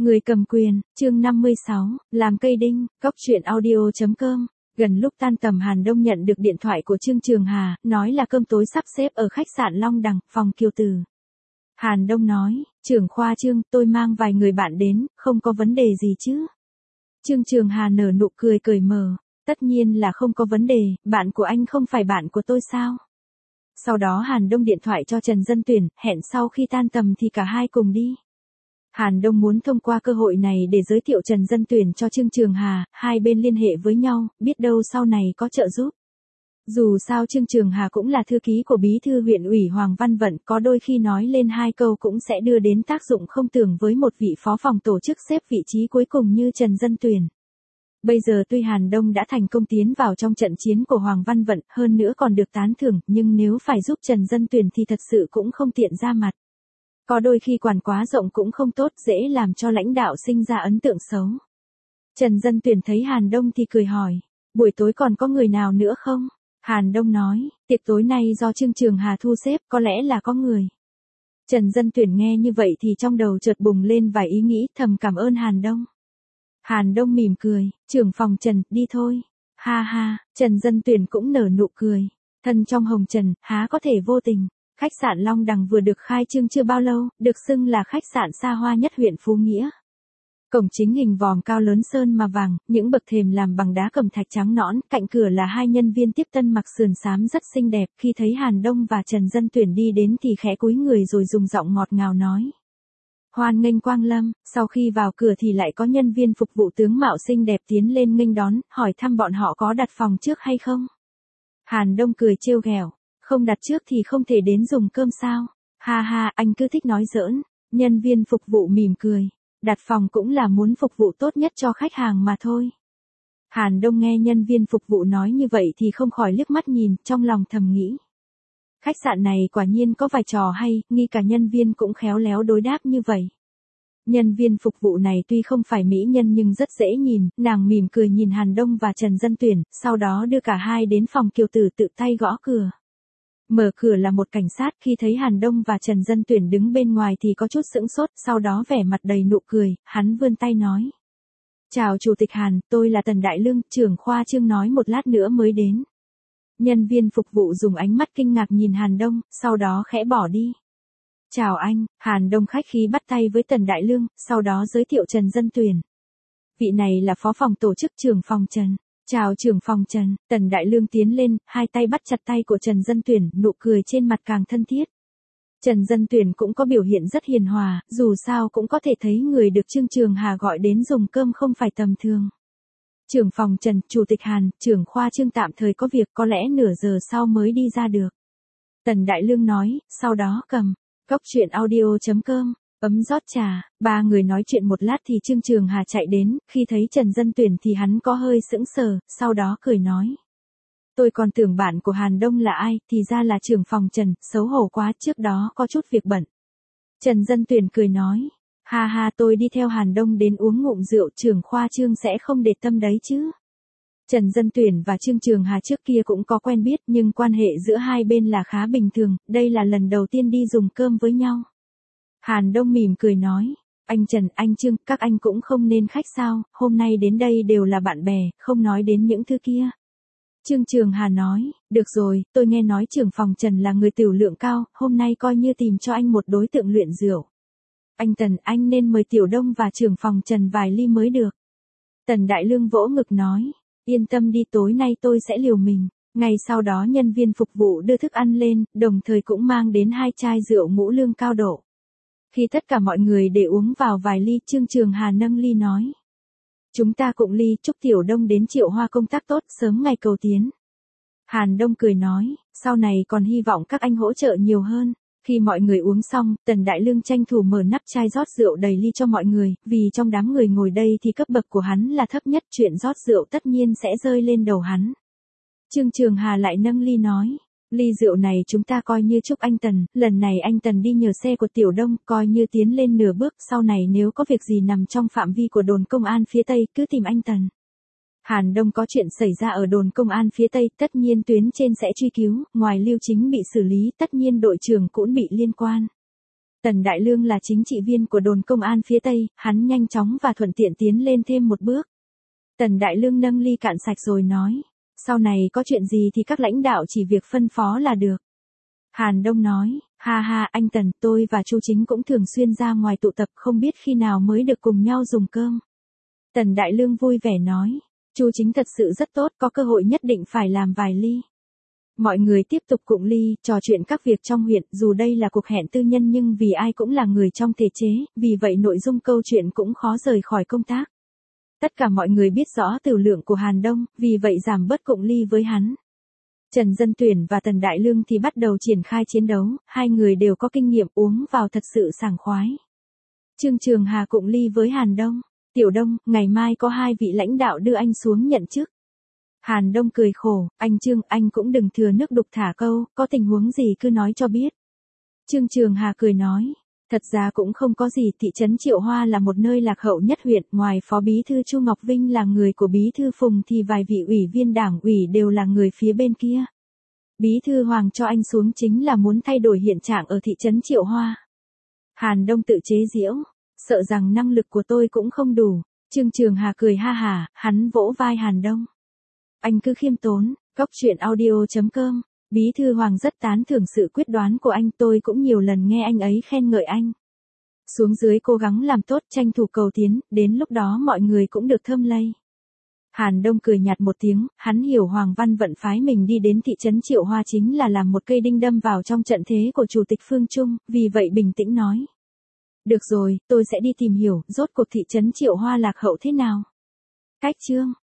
Người cầm quyền, chương 56, làm cây đinh, góc truyện audio.com. Gần lúc tan tầm Hàn Đông nhận được điện thoại của Trương Trường Hà, nói là cơm tối sắp xếp ở khách sạn Long Đằng, phòng Kiều Từ. Hàn Đông nói, trưởng khoa Trương, tôi mang vài người bạn đến, không có vấn đề gì chứ. Trương Trường Hà nở nụ cười cởi mở, tất nhiên là không có vấn đề, bạn của anh không phải bạn của tôi sao? Sau đó Hàn Đông điện thoại cho Trần Dân Tuyển, hẹn sau khi tan tầm thì cả hai cùng đi. Hàn Đông muốn thông qua cơ hội này để giới thiệu Trần Dân Tuyển cho Trương Trường Hà, hai bên liên hệ với nhau, biết đâu sau này có trợ giúp. Dù sao Trương Trường Hà cũng là thư ký của bí thư huyện ủy Hoàng Văn Vận, có đôi khi nói lên hai câu cũng sẽ đưa đến tác dụng không tưởng với một vị phó phòng tổ chức xếp vị trí cuối cùng như Trần Dân Tuyển. Bây giờ tuy Hàn Đông đã thành công tiến vào trong trận chiến của Hoàng Văn Vận, hơn nữa còn được tán thưởng, nhưng nếu phải giúp Trần Dân Tuyển thì thật sự cũng không tiện ra mặt. Có đôi khi quản quá rộng cũng không tốt, dễ làm cho lãnh đạo sinh ra ấn tượng xấu. Trần Dân Tuyển thấy Hàn Đông thì cười hỏi, buổi tối còn có người nào nữa không? Hàn Đông nói, tiệc tối nay do Trương Trường Hà thu xếp, có lẽ là có người. Trần Dân Tuyển nghe như vậy thì trong đầu chợt bùng lên vài ý nghĩ, thầm cảm ơn Hàn Đông. Hàn Đông mỉm cười, trưởng phòng Trần, đi thôi. Ha ha, Trần Dân Tuyển cũng nở nụ cười. Thân trong hồng trần, há có thể vô tình. Khách sạn Long Đằng vừa được khai trương chưa bao lâu, được xưng là khách sạn xa hoa nhất huyện Phú Nghĩa. Cổng chính hình vòm cao lớn sơn mà vàng, những bậc thềm làm bằng đá cẩm thạch trắng nõn, cạnh cửa là hai nhân viên tiếp tân mặc sườn xám rất xinh đẹp, khi thấy Hàn Đông và Trần Dân Tuyển đi đến thì khẽ cúi người rồi dùng giọng ngọt ngào nói. Hoan nghênh quang lâm, sau khi vào cửa thì lại có nhân viên phục vụ tướng mạo xinh đẹp tiến lên nghênh đón, hỏi thăm bọn họ có đặt phòng trước hay không. Hàn Đông cười trêu ghẹo, không đặt trước thì không thể đến dùng cơm sao? Ha ha, anh cứ thích nói giỡn. Nhân viên phục vụ mỉm cười, đặt phòng cũng là muốn phục vụ tốt nhất cho khách hàng mà thôi. Hàn Đông nghe nhân viên phục vụ nói như vậy thì không khỏi liếc mắt nhìn, trong lòng thầm nghĩ. Khách sạn này quả nhiên có vài trò hay, nghi cả nhân viên cũng khéo léo đối đáp như vậy. Nhân viên phục vụ này tuy không phải mỹ nhân nhưng rất dễ nhìn, nàng mỉm cười nhìn Hàn Đông và Trần Dân Tuyển, sau đó đưa cả hai đến phòng Kiều Tử tự tay gõ cửa. Mở cửa là một cảnh sát, khi thấy Hàn Đông và Trần Dân Tuyển đứng bên ngoài thì có chút sững sốt, sau đó vẻ mặt đầy nụ cười, hắn vươn tay nói. Chào Chủ tịch Hàn, tôi là Tần Đại Lương, trưởng khoa Trương nói một lát nữa mới đến. Nhân viên phục vụ dùng ánh mắt kinh ngạc nhìn Hàn Đông, sau đó khẽ bỏ đi. Chào anh, Hàn Đông khách khí bắt tay với Tần Đại Lương, sau đó giới thiệu Trần Dân Tuyển. Vị này là phó phòng tổ chức trưởng phòng Trần. Chào trưởng phòng Trần, Tần Đại Lương tiến lên, hai tay bắt chặt tay của Trần Dân Tuyển, nụ cười trên mặt càng thân thiết. Trần Dân Tuyển cũng có biểu hiện rất hiền hòa, dù sao cũng có thể thấy người được Trương Trường Hà gọi đến dùng cơm không phải tầm thường. Trưởng phòng Trần, Chủ tịch Hàn, trưởng khoa Trương tạm thời có việc, có lẽ nửa giờ sau mới đi ra được. Tần Đại Lương nói, sau đó cầm, góc truyện audio.com. Ấm rót trà, ba người nói chuyện một lát thì Trương Trường Hà chạy đến, khi thấy Trần Dân Tuyển thì hắn có hơi sững sờ, sau đó cười nói. Tôi còn tưởng bạn của Hàn Đông là ai, thì ra là trưởng phòng Trần, xấu hổ quá, trước đó có chút việc bận. Trần Dân Tuyển cười nói, ha ha, tôi đi theo Hàn Đông đến uống ngụm rượu, trưởng khoa Trương sẽ không để tâm đấy chứ. Trần Dân Tuyển và Trương Trường Hà trước kia cũng có quen biết nhưng quan hệ giữa hai bên là khá bình thường, đây là lần đầu tiên đi dùng cơm với nhau. Hàn Đông mỉm cười nói, anh Trần, anh Trương, các anh cũng không nên khách sao, hôm nay đến đây đều là bạn bè, không nói đến những thứ kia. Trương Trường Hà nói, được rồi, tôi nghe nói trưởng phòng Trần là người tiểu lượng cao, hôm nay coi như tìm cho anh một đối tượng luyện rượu. Anh Tần, anh nên mời Tiểu Đông và trưởng phòng Trần vài ly mới được. Tần Đại Lương vỗ ngực nói, yên tâm đi, tối nay tôi sẽ liều mình. Ngay sau đó nhân viên phục vụ đưa thức ăn lên, đồng thời cũng mang đến hai chai rượu ngũ lương cao độ. Khi tất cả mọi người để uống vào vài ly, Trương Trường Hà nâng ly nói. Chúng ta cùng ly, chúc Tiểu Đông đến Triệu Hoa công tác tốt, sớm ngày cầu tiến. Hàn Đông cười nói, sau này còn hy vọng các anh hỗ trợ nhiều hơn. Khi mọi người uống xong, Tần Đại Lương tranh thủ mở nắp chai rót rượu đầy ly cho mọi người, vì trong đám người ngồi đây thì cấp bậc của hắn là thấp nhất, chuyện rót rượu tất nhiên sẽ rơi lên đầu hắn. Trương Trường Hà lại nâng ly nói. Ly rượu này chúng ta coi như chúc anh Tần, lần này anh Tần đi nhờ xe của Tiểu Đông, coi như tiến lên nửa bước, sau này nếu có việc gì nằm trong phạm vi của đồn công an phía Tây, cứ tìm anh Tần. Hàn Đông có chuyện xảy ra ở đồn công an phía Tây, tất nhiên tuyến trên sẽ truy cứu, ngoài Lưu Chính bị xử lý, tất nhiên đội trưởng cũng bị liên quan. Tần Đại Lương là chính trị viên của đồn công an phía Tây, hắn nhanh chóng và thuận tiện tiến lên thêm một bước. Tần Đại Lương nâng ly cạn sạch rồi nói, sau này có chuyện gì thì các lãnh đạo chỉ việc phân phó là được. Hàn Đông nói, ha ha anh Tần, tôi và Chu Chính cũng thường xuyên ra ngoài tụ tập, không biết khi nào mới được cùng nhau dùng cơm. Tần Đại Lương vui vẻ nói, Chu Chính thật sự rất tốt, có cơ hội nhất định phải làm vài ly. Mọi người tiếp tục cụng ly, trò chuyện các việc trong huyện, dù đây là cuộc hẹn tư nhân nhưng vì ai cũng là người trong thể chế, vì vậy nội dung câu chuyện cũng khó rời khỏi công tác. Tất cả mọi người biết rõ tửu lượng của Hàn Đông, vì vậy giảm bớt cụng ly với hắn. Trần Dân Tuyển và Tần Đại Lương thì bắt đầu triển khai chiến đấu, hai người đều có kinh nghiệm, uống vào thật sự sảng khoái. Trương Trường Hà cụng ly với Hàn Đông, Tiểu Đông, ngày mai có 2 vị lãnh đạo đưa anh xuống nhận chức. Hàn Đông cười khổ, anh Trương, anh cũng đừng thừa nước đục thả câu, có tình huống gì cứ nói cho biết. Trương Trường Hà cười nói, thật ra cũng không có gì, thị trấn Triệu Hoa là một nơi lạc hậu nhất huyện, ngoài Phó Bí thư Chu Ngọc Vinh là người của Bí thư Phùng thì vài vị ủy viên đảng ủy đều là người phía bên kia. Bí thư Hoàng cho anh xuống chính là muốn thay đổi hiện trạng ở thị trấn Triệu Hoa. Hàn Đông tự chế giễu, sợ rằng năng lực của tôi cũng không đủ. Trương Trường Hà cười ha hả, hắn vỗ vai Hàn Đông. Anh cứ khiêm tốn, goctruyện.audio.com. Bí thư Hoàng rất tán thưởng sự quyết đoán của anh, tôi cũng nhiều lần nghe anh ấy khen ngợi anh. Xuống dưới cố gắng làm tốt, tranh thủ cầu tiến, đến lúc đó mọi người cũng được thơm lây. Hàn Đông cười nhạt một tiếng, hắn hiểu Hoàng Văn Vận phái mình đi đến thị trấn Triệu Hoa chính là làm một cây đinh đâm vào trong trận thế của Chủ tịch Phương Trung, vì vậy bình tĩnh nói. Được rồi, tôi sẽ đi tìm hiểu, rốt cuộc thị trấn Triệu Hoa lạc hậu thế nào. Cách chương.